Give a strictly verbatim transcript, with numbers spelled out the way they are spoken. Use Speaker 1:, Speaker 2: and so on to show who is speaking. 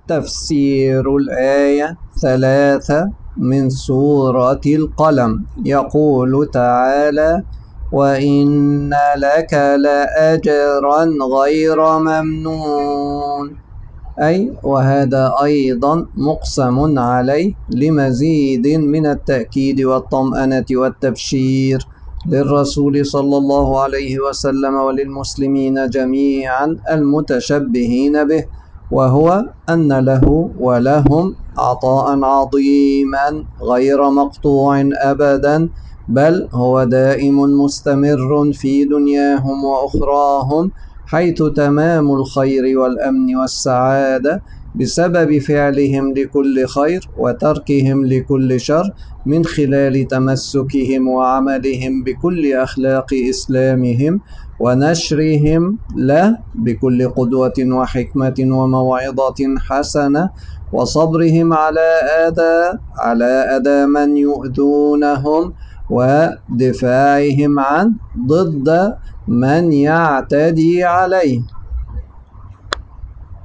Speaker 1: تفسير الآية ثلاثة من سورة القلم. يقول تعالى: وإن لك لأجرا غير ممنون، أي وهذا أيضا مقسم عليه لمزيد من التأكيد والطمأنة والتبشير للرسول صلى الله عليه وسلم وللمسلمين جميعا المتشبهين به، وهو أن له ولهم عطاء عظيما غير مقطوع أبدا، بل هو دائم مستمر في دنياهم وأخراهم، حيث تمام الخير والأمن والسعادة بسبب فعلهم لكل خير وتركهم لكل شر، من خلال تمسكهم وعملهم بكل أخلاق إسلامهم ونشرهم له بكل قدوة وحكمة وموعظة حسنة، وصبرهم على أذى على أذى من يؤذونهم، ودفاعهم عن ضد من يعتدي عليه.